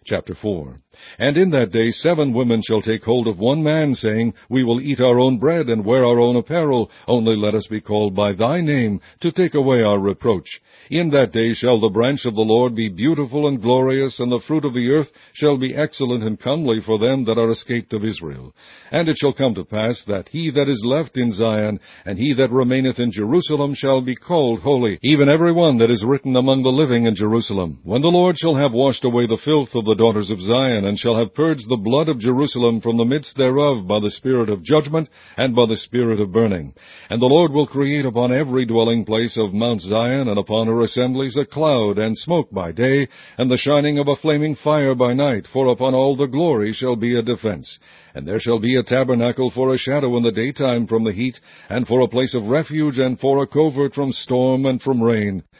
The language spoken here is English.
Chapter 4. And in that day 7 women shall take hold of one man, saying, We will eat our own bread, and wear our own apparel, only let us be called by thy name, to take away our reproach. In that day shall the branch of the Lord be beautiful and glorious, and the fruit of the earth shall be excellent and comely for them that are escaped of Israel. And it shall come to pass, that he that is left in Zion, and he that remaineth in Jerusalem, shall be called holy, even every one that is written among the living in Jerusalem. When the Lord shall have washed away the filth of the daughters of Zion, and shall have purged the blood of Jerusalem from the midst thereof by the spirit of judgment, and by the spirit of burning. And the Lord will create upon every dwelling place of Mount Zion, and upon her assemblies, a cloud and smoke by day, and the shining of a flaming fire by night, for upon all the glory shall be a defense. And there shall be a tabernacle for a shadow in the daytime from the heat, and for a place of refuge, and for a covert from storm and from rain.